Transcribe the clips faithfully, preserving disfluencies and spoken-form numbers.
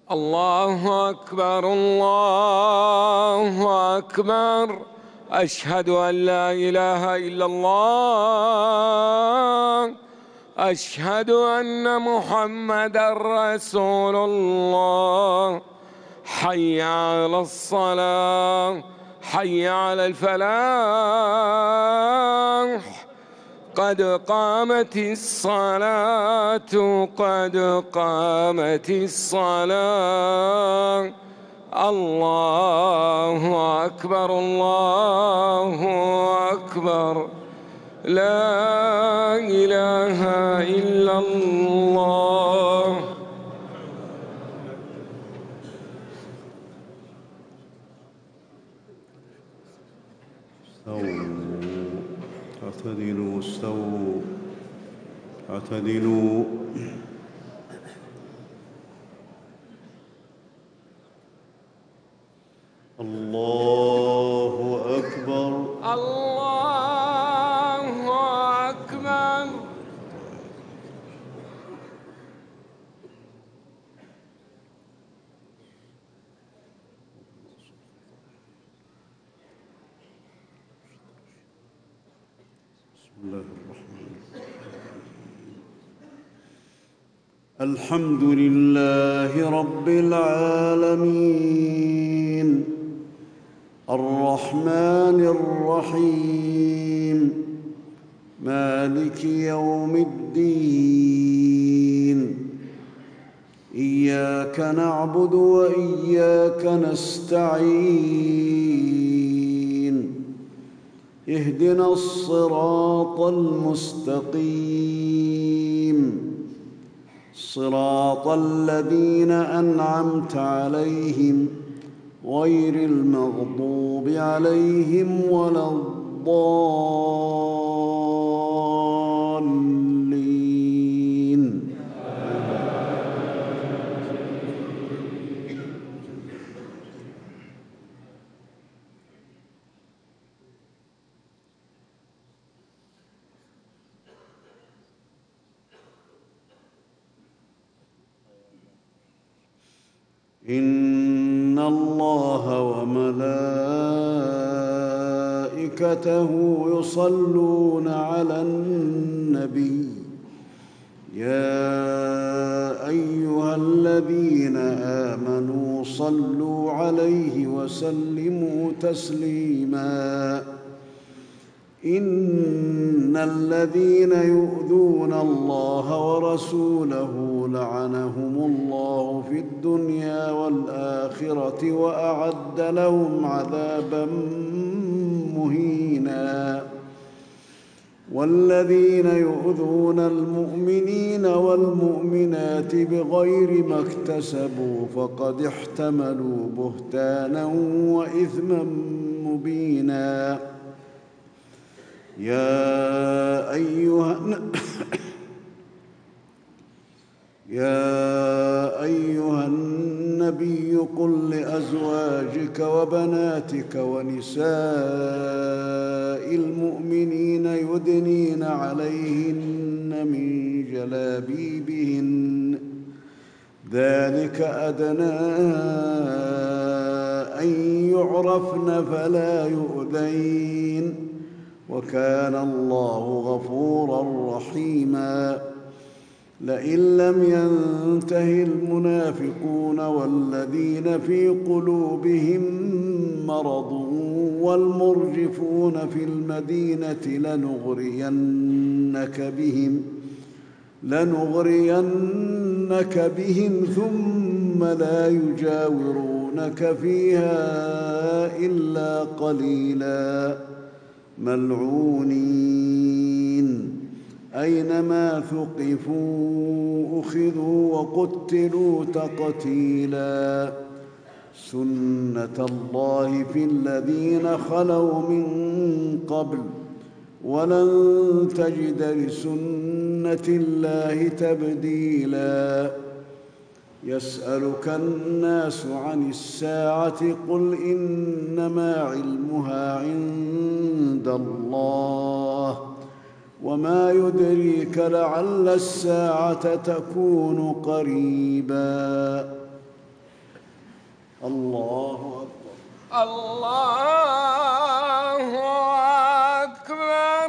الله أكبر الله أكبر. أشهد أن لا إله إلا الله. أشهد أن محمدًا رسول الله. حي على الصلاة، حي على الفلاح، قد قامت الصلاة، قد قامت الصلاة. الله أكبر الله أكبر. لا إله إلا الله. استووا اعتدلوا استووا اعتدلوا. الله أكبر الله أكبر. بسم الله الرحمن الرحيم. الحمد لله رب العالمين الرحمن الرحيم مالك يوم الدين. إياك نعبد وإياك نستعين. اهدنا الصراط المستقيم صراط الذين أنعمت عليهم غير المغضوب عليهم ولا الضالين. إن الله وملائكته يصلون على النبي يا أيها الذين آمنوا صلوا عليه وسلموا تسليما. إن الذين يؤذون الله ورسوله لعنهم الله في الدنيا والآخرة وأعد لهم عذابا مهينا. والذين يؤذون المؤمنين والمؤمنات بغير ما اكتسبوا فقد احتملوا بهتانا وإثما مبينا. يا أيها يا أيها النبي قل لأزواجك وبناتك ونساء المؤمنين يدنين عليهن من جلابيبهن ذلك أدنى أن يعرفن فلا يؤذين وكان الله غفورا رحيما. لئن لم ينته المنافقون والذين في قلوبهم مرض والمرجفون في المدينة لنغرينك بهم لنغرينك بهم ثم لا يجاورونك فيها إلا قليلا ملعونين أينما ثقفوا أخذوا وقتلوا تقتيلا. سنة الله في الذين خلوا من قبل ولن تجد لسنة الله تبديلا. يسألك الناس عن الساعة قل إنما علمها عند الله وما يدريك لعل الساعة تكون قريبا. الله أكبر.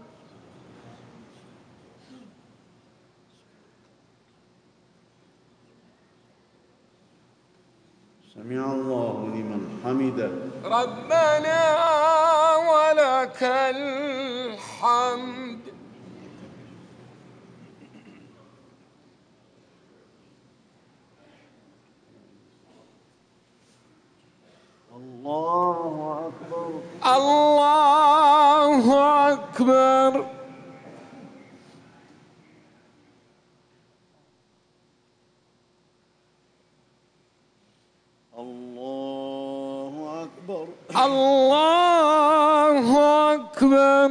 سمع الله لمن حمده. ربنا ولك الحمد. الله أكبر. الله أكبر. الله أكبر. الله أكبر.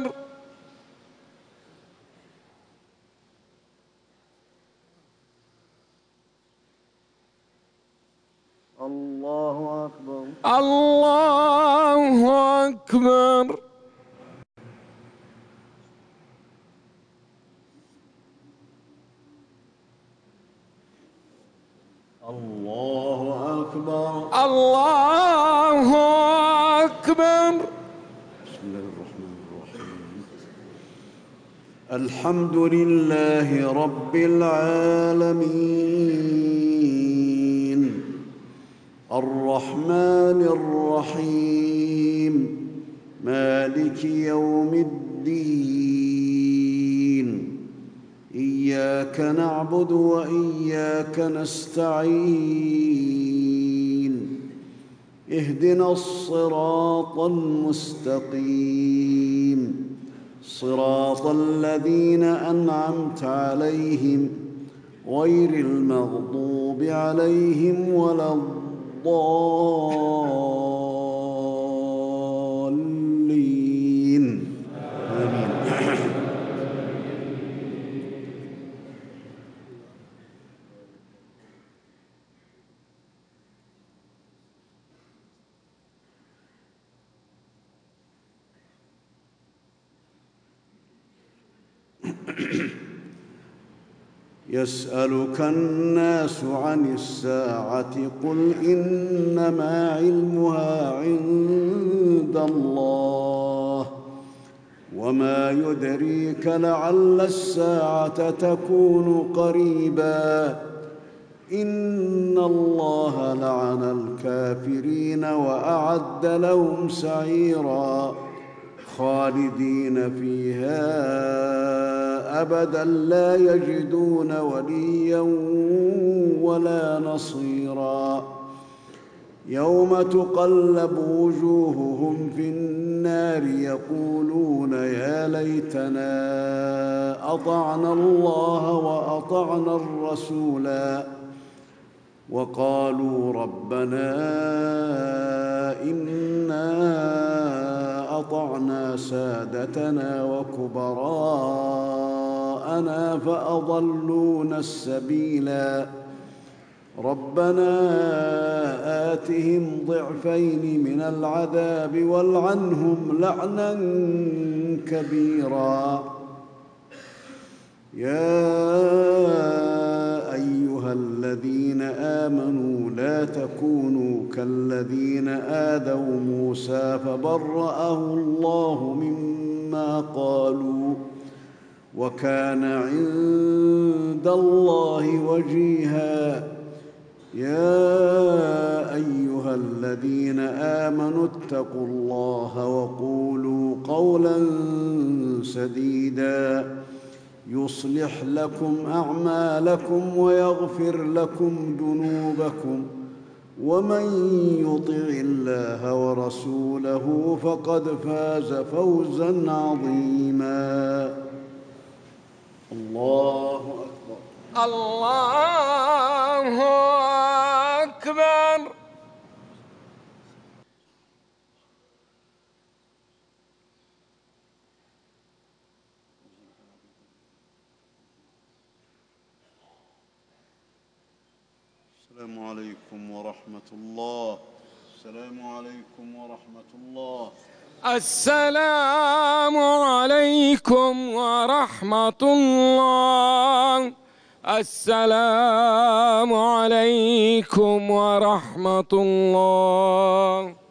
الله أكبر. الله أكبر. الله أكبر. الله أكبر. بسم الله الرحمن الرحيم. الحمد لله رب العالمين الرحمن الرحيم مالك يوم الدين إياك نعبد وإياك نستعين اهدنا الصراط المستقيم صراط الذين أنعمت عليهم غير المغضوب عليهم ولا الضالين آمين. يسألك الناس عن الساعة قل إنما علمها عند الله وما يدريك لعل الساعة تكون قريبا إن الله لعن الكافرين وأعد لهم سعيرا خالدين فيها أبدا لا يجدون وليا ولا نصيرا يوم تقلب وجوههم في النار يقولون يا ليتنا أطعنا الله وأطعنا الرسولا وقالوا ربنا إنا أطعنا سادتنا وكبراءنا فأضلونا السبيلا ربنا آتهم ضعفين من العذاب والعنهم لعنا كبيرا يا أيها الذين آمنوا لا تكونوا كالذين آذوا موسى فبرأه الله مما قالوا وكان عند الله وجيها يا أيها الذين آمنوا اتقوا الله وقولوا قولا سديدا يصلح لكم أعمالكم ويغفر لكم ذنوبكم ومن يطع الله ورسوله فقد فاز فوزا عظيما الله أكبر. الله أكبر. السلام عليكم ورحمة الله. السلام عليكم ورحمة الله. السلام عليكم ورحمة الله. السلام عليكم ورحمة الله.